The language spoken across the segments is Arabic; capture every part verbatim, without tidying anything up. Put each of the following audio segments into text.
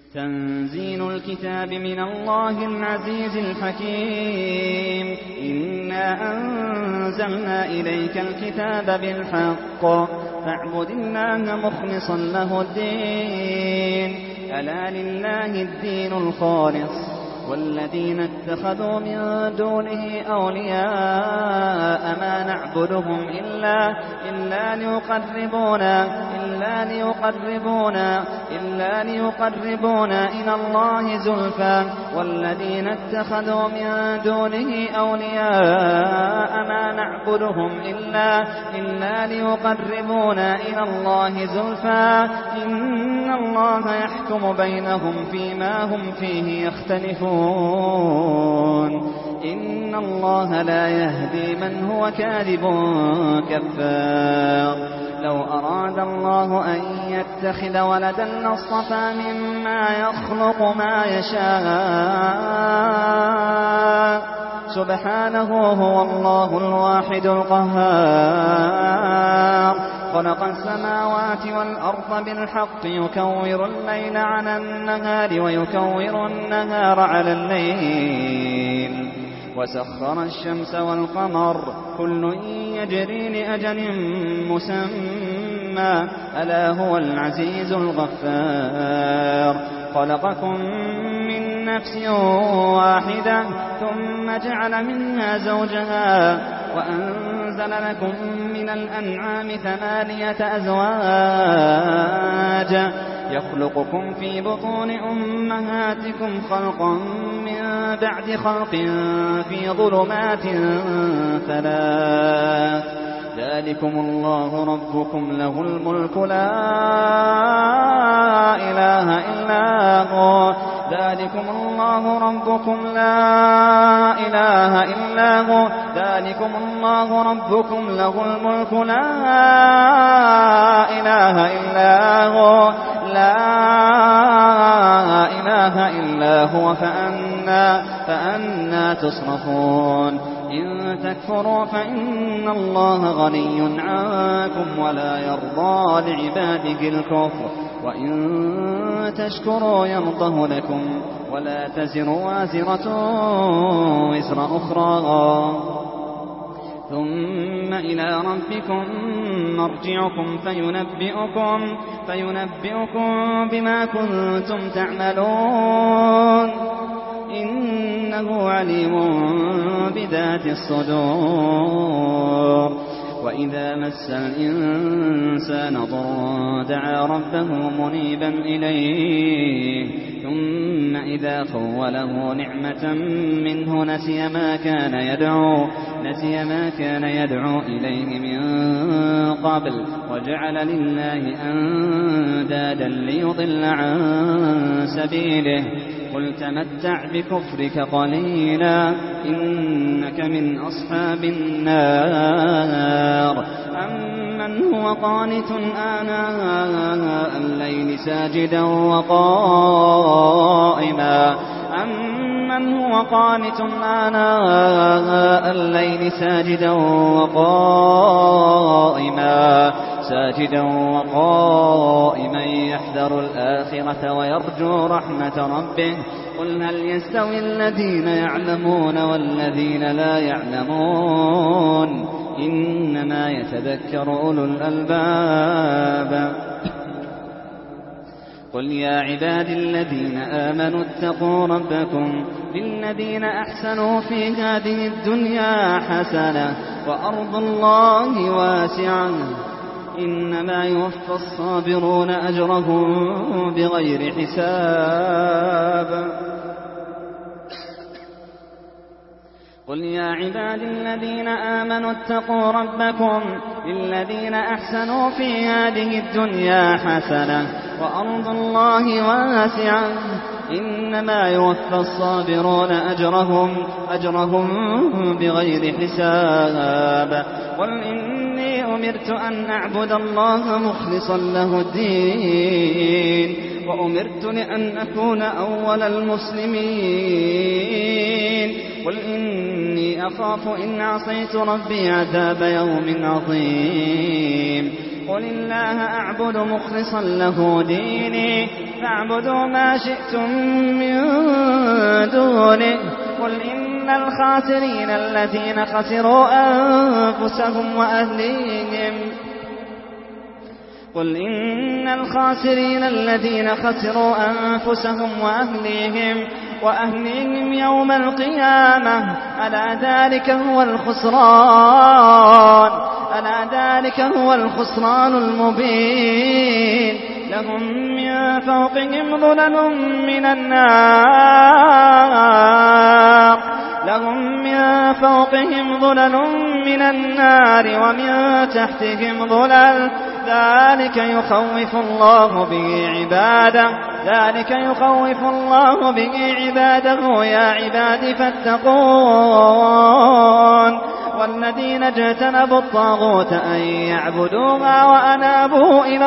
تنزيل الكتاب من الله العزيز الحكيم. إنا أنزلنا إليك الكتاب بالحق فاعبد الله مخلصا له الدين. ألا لله الدين الخالص والذين اتخذوا من دونه أولياء ما نعبدهم إلا إلا ليقربونا إلا ليقربونا إلا ليقربونا إلى الله زلفى والذين اتخذوا من دونه أولياء ما نعبدهم إلا إلا ليقربونا إلى الله زلفى إن الله يحكم بينهم فيما هم فيه يختلفون. إن الله لا يهدي من هو كاذب كفار. لو أراد الله أن يتخذ ولدا لاصطفى مما يخلق ما يشاء سبحانه هو الله الواحد القهار. خلق السماوات والأرض بالحق يكور الليل على النهار ويكور النهار على الليل وسخر الشمس والقمر كل يجري لأجل مسمى ألا هو العزيز الغفار. خلقكم من نفس واحدة ثم جعل منها زوجها وأنزل لكم من الأنعام ثمانية أزواج يخلقكم في بطون أمهاتكم خلقا من بعد خلق في ظلمات ثلاث. ذلكم الله ربكم له الملك لا إله إلا هو. ذلكم الله ربكم لا إله إلا هو. ذلكم الله ربكم له الملك لا إله إلا هو. لا إله إلا هو فأنا, فأنا تصرفون. إن تكفروا فإن الله غني عنكم ولا يرضى لعباده الكفر وإن تشكروا يرضه لكم ولا تزر وازرة وزر أخرى ثم إلى ربكم مرجعكم فينبئكم, فينبئكم بما كنتم تعملون إنه عليم بذات الصدور. وإذا مس الإنسان ضر دعا ربه منيبا إليه ثم إذا خوله نعمة منه نسي ما كان يدعو نسي ما كان يدعو إليه من قبل وجعل لله أندادا ليضل عن سبيله. قل تمتع بكفرك قليلا إنك من أصحاب النار. أمن هو قانت آناء الليل ساجدا وقائما أمن هو قانت آناء الليل ساجدا وقائما ساجدا وقائما يحذر الآخرة ويرجو رحمة ربه. قل هل يستوي الذين يعلمون والذين لا يعلمون إنما يتذكر أولو الألباب. قل يا عبادي الذين آمنوا اتقوا ربكم للذين أحسنوا في هذه الدنيا حسنة وأرض الله واسعة إنما يوفى الصابرون أجرهم بغير حساب. قل يا عبادي الذين آمنوا اتقوا ربكم للذين أحسنوا في هذه الدنيا حسنة وأرض الله واسعة إنما يوفى الصابرون أجرهم, أجرهم بغير حساب. قل إني أمرت أن أعبد الله مخلصا له الدين وأمرت لأن أكون أول المسلمين. قل إني أخاف إن عصيت ربي عذاب يوم عظيم. قل الله أعبد مخلصا له ديني فاعبدوا ما شئتم من دونه قل إن الخاسرين الذين خسروا أنفسهم وأهليهم قل إن الخاسرين الذين خسروا أنفسهم وأهليهم وأهليهم يوم القيامة ألا ذلك هو الخسران ألا ذلك هو الخسران المبين لهم من فوقهم ظلل من النار لهم من فوقهم ظلل من النار ومن تحتهم ظلل ذلك يخوف الله به عباده ذلك يخوف الله به عباده يا عباد فاتقون والذين اجتنبوا الطاغوت أن يعبدوها وأنابوا إلى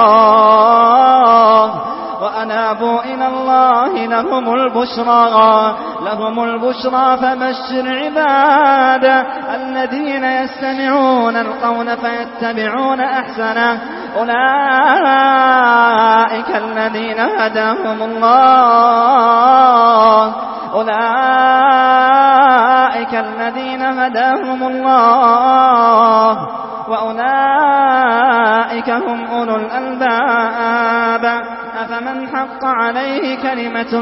الله وأنابوا إلى الله لهم البشرى لهم البشرى فبشر عباد الذين يستمعون القول فيتبعون أحسنه أولئك الذين هداهم الله أولئك الذين هداهم الله وأولئك هم أولو الألباب أفمن حق عليه كلمة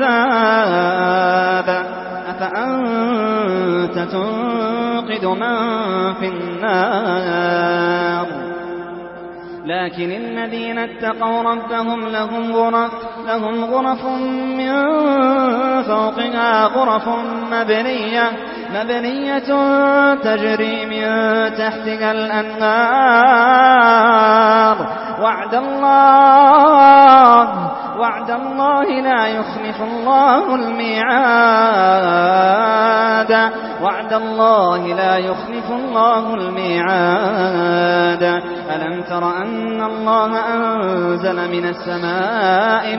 العذاب أفأنت تنقذ من في النار لكن الذين اتقوا ربهم لهم غرف لهم غرف من فوقها غرف مبنية مبنية تجري من تحتها الأنهار وعد الله وعد الله لا يخلف الله الميعاد وعد الله لا يخلف الله الميعاد ألم تر أن الله أنزل من السماء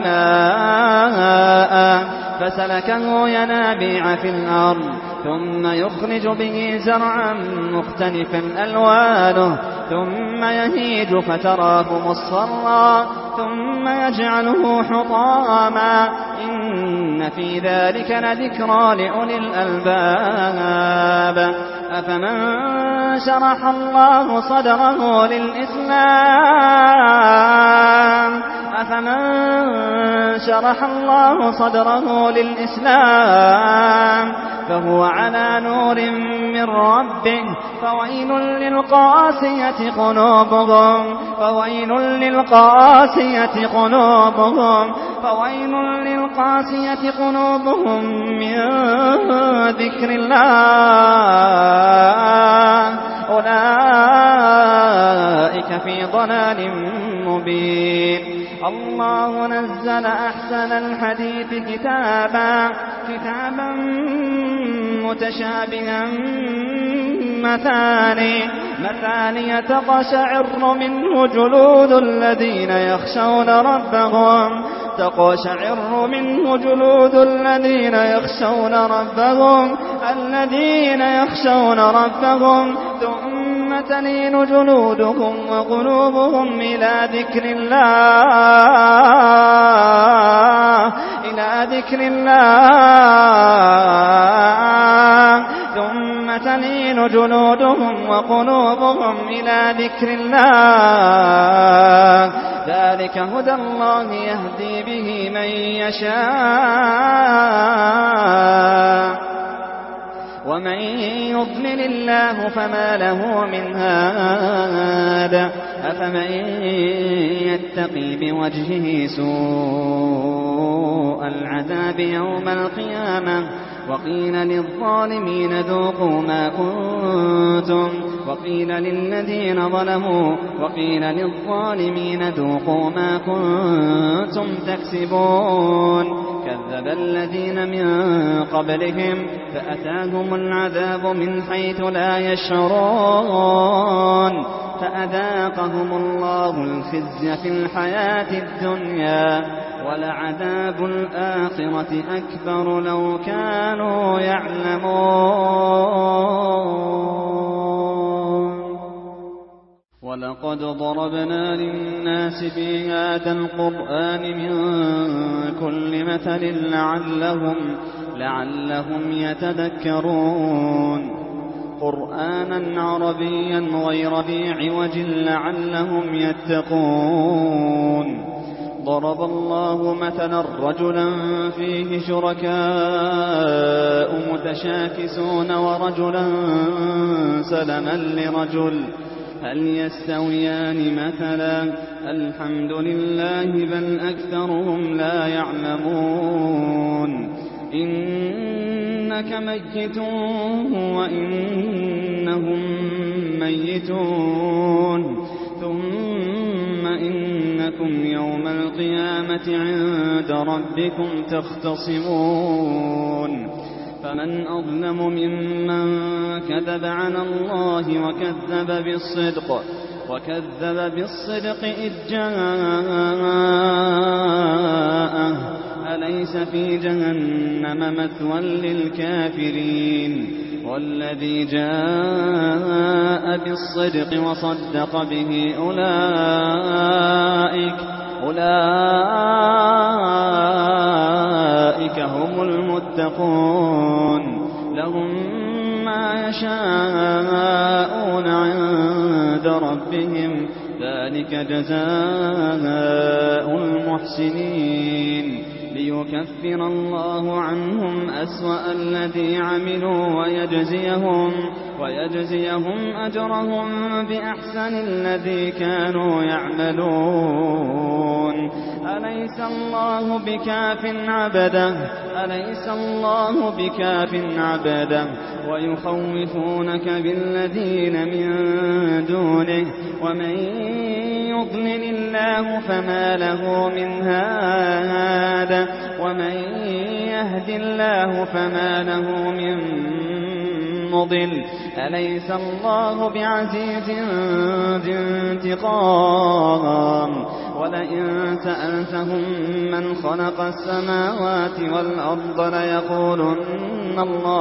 ماء فسلكه ينابيع في الأرض ثم يخرج به زرعا مختلفا ألوانه ثم يهيج فتراه مصفرا ثم يجعله حطاما إن في ذلك لذكرى لأولي الألباب أفمن شرح الله صدره للإسلام أفمن شرح الله صدره للإسلام فهو على نور من ربه فويل للقاسية قلوبهم فويل للقاسية قلوبهم فويل للقاسية قلوبهم من ذكر الله أولئك في ضلال مبين الله نزل أحسن الحديث كتابا كتابا متشابها مثاني مثاني تقشعر منه جلود الذين يخشون ربهم تقشعر منه جلود الذين يخشون ربهم الذين يخشون ربهم ثم تلين جلودهم وقلوبهم إلى ذكر الله إلى ذكر الله ثم تلين جلودهم وقلوبهم إلى ذكر الله ذلك هدى الله يهدي به من يشاء ومن يضلل الله فما له من هاد أفمن يتقي بوجهه سوء العذاب يوم القيامة وقيل للظالمين ذوقوا ما كنتم وقيل للذين ظلموا وقيل للظالمين ذوقوا ما كنتم تكسبون كذب الذين من قبلهم فأتاهم العذاب من حيث لا يشعرون فأذاقهم الله الخزي في الحياة الدنيا ولعذاب الآخرة أكبر لو كانوا يعلمون ولقد ضربنا للناس في هذا القرآن من كل مثل لعلهم, لعلهم يتذكرون قرآنا عربيا غير ذي عوج لعلهم يتقون ضرب الله مثلا رجلا فيه شركاء متشاكسون ورجلا سلما لرجل هل يستويان مثلا الحمد لله بل أكثرهم لا يعلمون إنك ميت وإنهم ميتون ثم إنكم يوم القيامة عند ربكم تختصمون فمن أظلم ممن كذب على الله وكذب بالصدق وكذب بالصدق إذ جاءه أليس في جهنم مثوى للكافرين والذي جاء بالصدق وصدق به أولئك أولئك هم المتقون لهم ما يشاءون عند ربهم ذلك جزاء المحسنين ليكفر الله عنهم أسوأ الذي عملوا ويجزيهم, ويجزيهم أجرهم بأحسن الذي كانوا يعملون أليس الله بكاف عبده أليس الله بكاف عبده ويخوفونك بالذين من دونه ومن يضلل الله فما له من هاد ومن يهد الله فما له من مضل أليس الله بعزيز ذي انتقام ولئن سألتهم من خلق السماوات والأرض ليقولن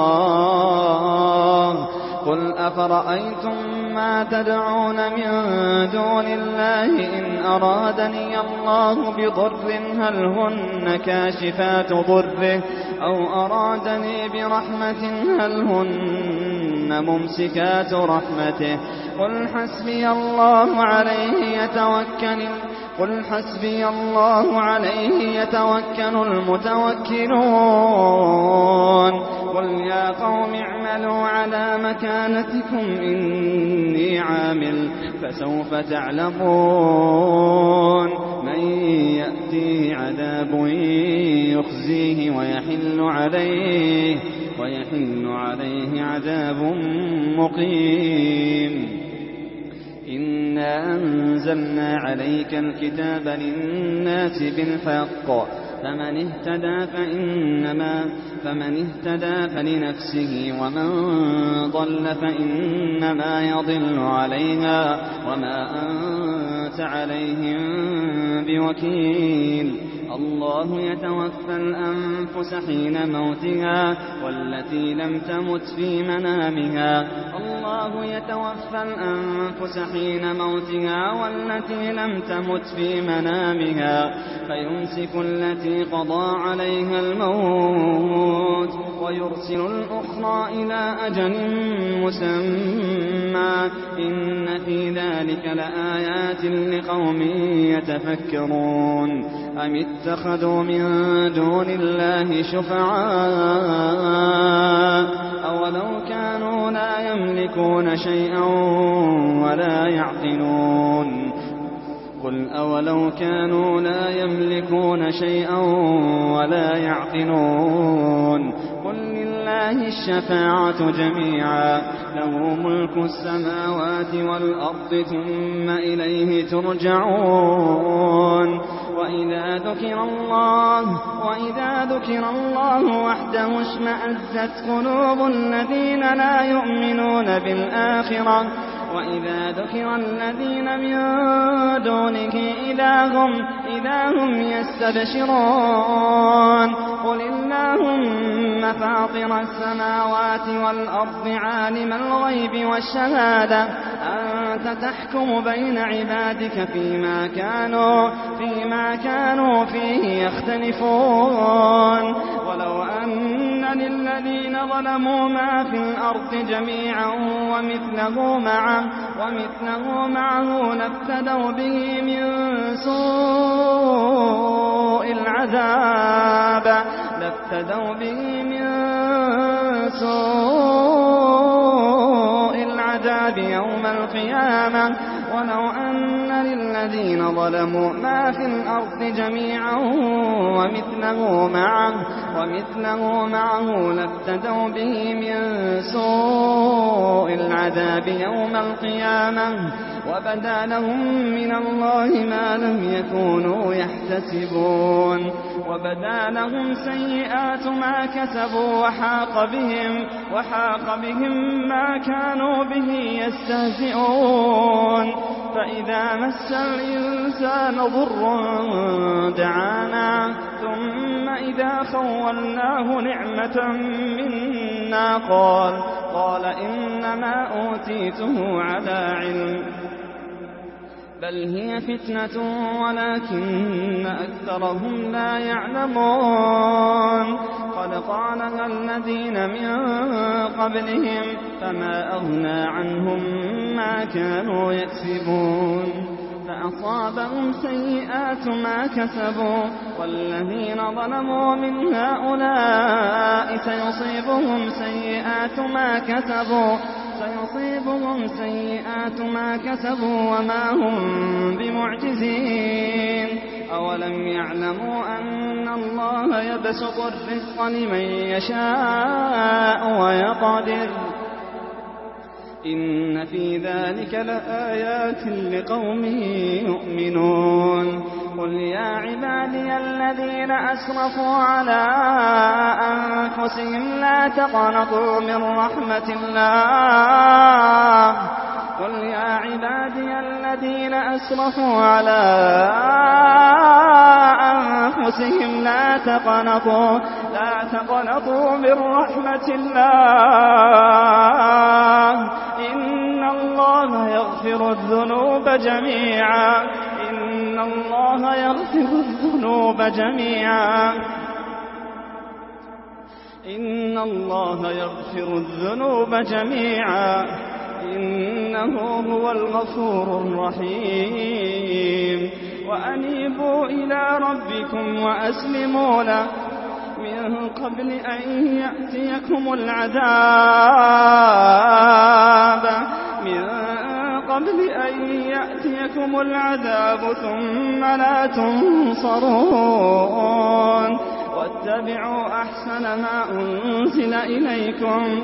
الله قل أفرأيتم ما تدعون من دون الله إن أرادني الله بضر هل هن كاشفات ضره أو أرادني برحمة هل هن ممسكات رحمته قل حسبي الله عليه يتوكل قل حسبي الله عليه يتوكل المتوكلون قل يا قوم اعملوا على مكانتكم إني عامل فسوف تعلمون من يأتيه عذاب يخزيه ويحل عليه ويحل عليه عذاب مقيم إنا أنزلنا عليك الكتاب للناس بالحق فمن اهتدى فإنما فمن اهتدى فلنفسه ومن ضل فإنما يضل عليها وما أنت عليهم بوكيل الله يتوفى الأنفس حين موتها والتي لم تمت في منامها الله يتوفى الأنفس حين موتها والتي لم تمت في منامها فيمسك التي قضى عليها الموت ويرسل الأخرى إلى أجل مسمى إن في ذلك لآيات لقوم يتفكرون أم اتخذوا من دون الله شفعاء أولو كانوا لا يملكون شيئا ولا يعقلون قل أولو كانوا لا يملكون شيئا ولا يعقلون قل لله الشفاعة جميعا له ملك السماوات والأرض ثم إليه ترجعون وإذا ذكر الله وإذا ذكر الله وحده اشمأزت قلوب الذين لا يؤمنون بالآخرة وإذا ذكر الذين من دونه إذا هم, إذا هم يستبشرون قل اللهم فاطر السماوات والأرض عالم الغيب والشهادة أنت أنت تحكم بين عبادك فيما كانوا, فيما كانوا فيه يختلفون ولو أن للذين ظلموا ما في الأرض جميعا ومثله معه, ومثله معه لافتدوا به من سوء العذاب لافتدوا به من سوء العذاب يوم القيامة ولو أن للذين ظلموا ما في الأرض جميعا ومثله معه, ومثله معه لافتدوا به من سوء العذاب يوم القيامة وبدا لهم من الله ما لم يكونوا يحتسبون وبدا لهم سيئات ما كسبوا وحاق بهم, وحاق بهم ما كانوا به يستهزئون فإذا مس الإنسان ضر دعانا ثم إذا خولناه نعمة منا قال, قال إنما أوتيته على علم بل هي فتنة ولكن أكثرهم لا يعلمون قد قالها الذين من قبلهم فما أغنى عنهم ما كانوا يكسبون فأصابهم سيئات ما كسبوا والذين ظلموا من هؤلاء سيصيبهم سيئات ما كسبوا سيصيبهم سيئات ما كسبوا وما هم بمعجزين أولم يعلموا أن الله يبسط الرزق لمن يشاء ويقدر إن في ذلك لآيات لقوم يؤمنون قل يا عبادي الذين أسرفوا على أنفسهم لا تقنطوا من رحمة الله قل يا عبادي الذين أسرفوا على أنفسهم لا تقنطوا لا تقنطوا من رحمة الله إن الله يغفر الذنوب جميعا إن الله يغفر الذنوب جميعا إن الله يغفر الذنوب جميعا إنه هو الغفور الرحيم وأنيبوا إلى ربكم وأسلموا له من قبل أن يأتيكم العذاب من قبل أن يأتيكم العذاب ثم لا تنصرون واتبعوا أحسن ما أنزل إليكم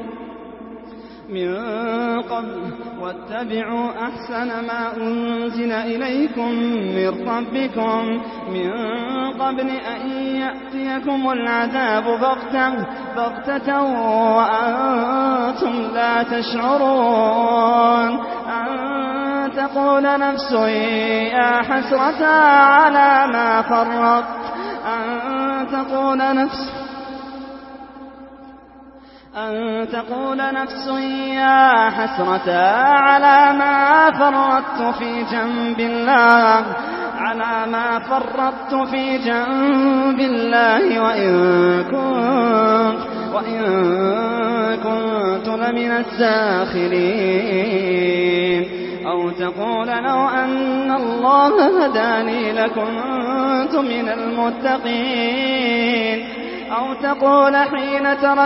من قبل واتبعوا أحسن ما أنزل إليكم من ربكم من قبل أن يأتيكم العذاب بغتة بغتة وأنتم لا تشعرون أن تقول نفس يا حسرة على ما فرطت أن تقول نفس أن تقول نفس يا حسرة على ما فرطت في جنب الله على ما فرطت في جنب الله وإن كنت وإن كنت لمن الساخرين أو تقول لو أن الله هداني لكنت من المتقين أو تقول حين ترى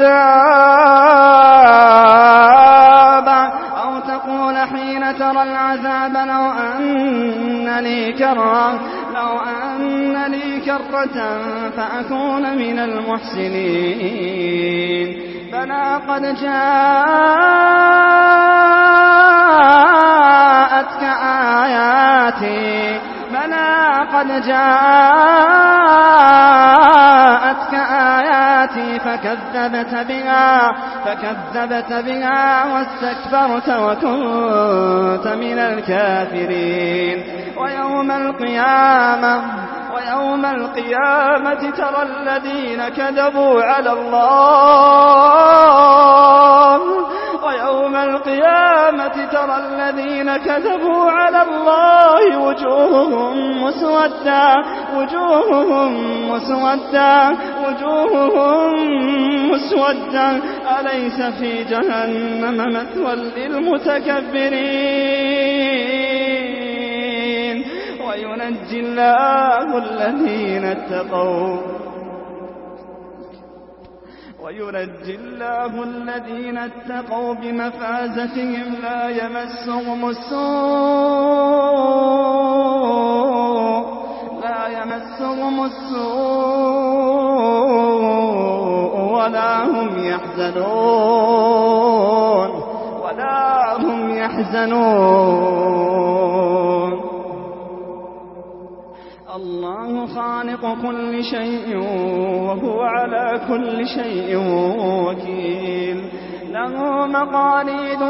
العذاب أو تقول حين ترى العذاب لو أن لي كرة لو أن لي كرة فأكون من المحسنين بلى قد جاءتك آياتي بلى قد جاءتك آياتي فكذبت بها فكذبت بها واستكبرت وكنت من الكافرين ويوم القيامة ويوم القيامة ترى الذين كذبوا على الله ويوم القيامة ترى الذين كذبوا على الله وجوههم مسودة وجوههم مسودة وجوههم مسودة أليس في جهنم مثوى للمتكبرين وينجي الله الذين اتقوا وينجي الله الذين اتقوا بمفازتهم لا يمسهم السوء لا يمسهم السوء ولا هم يحزنون ولا هم يحزنون. الله خالق كل شيء وهو على كل شيء وكيل. له مقاليد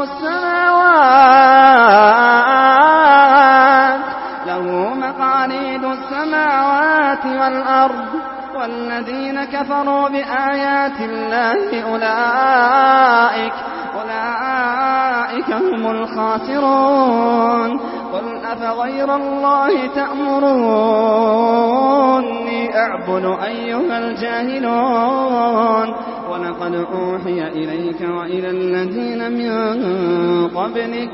السماوات له مقاليد السماوات والأرض والذين كفروا بآيات الله أولئك أولئك هم الخاسرون. قل أفغير الله تأمروني أعبد أيها الجاهلون. ولقد أوحي إليك وإلى الذين من قبلك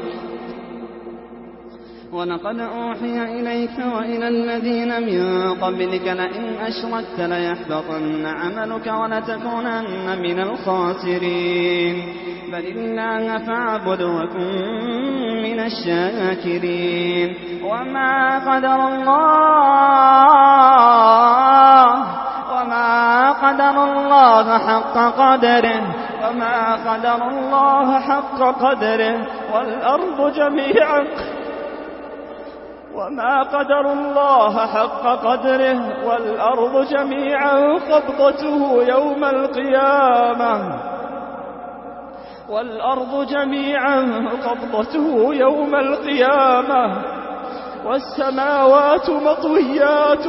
ولقد أوحي إليك وإلى الذين من قبلك لئن أشركت ليحبطن عملك ولتكونن من الخاسرين. بل الله فاعبد وكن من الشاكرين. وما قدر الله وما قدر الله حق قدره وما قدر الله حق قدره والأرض جميعا وما قدر الله حق قدره والأرض جميعا قبضته يوم القيامة والأرض جميعا قبضته يوم القيامة والسماوات مطويات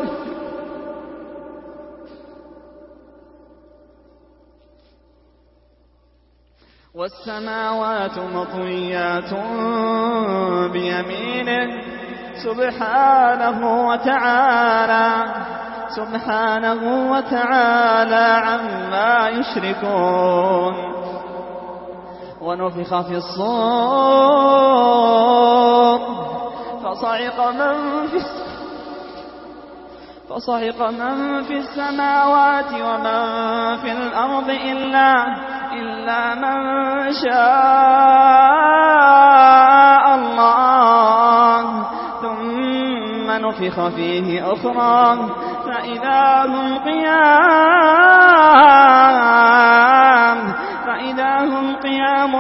والسماوات مطويات بيمينه سبحانه وتعالى سبحانه وتعالى عما يشركون. ونفخ في الصور فصعق من في فصعق من في السماوات ومن في الأرض إلا إلا من شاء الله ثم نفخ فيه أخرى فإذا هم قيام فإذا هم قيام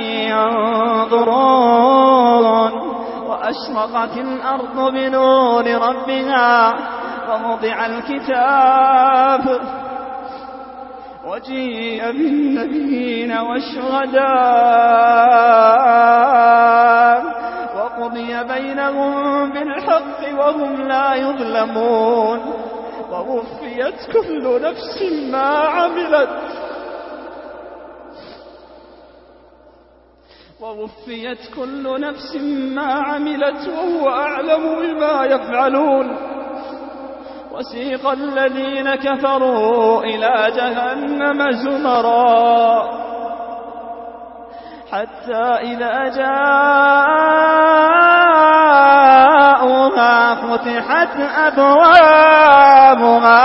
ينظرون. وأشرقت الأرض بنور ربها ووضع الكتاب وجيء بالنبيين والشهداء وقضي بينهم بالحق وهم لا يظلمون. ووفيت كل نفس ما عملت ووفيت كل نفس ما عملت وهو أعلم بما يفعلون. وسيق الذين كفروا إلى جهنم زمرا حتى إذا جاءوها فتحت أبوابها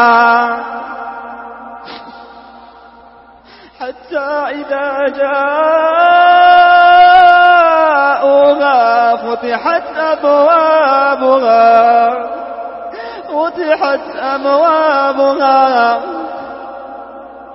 حتى إذا جاءوها فتحت أبوابها فتحت أبوابها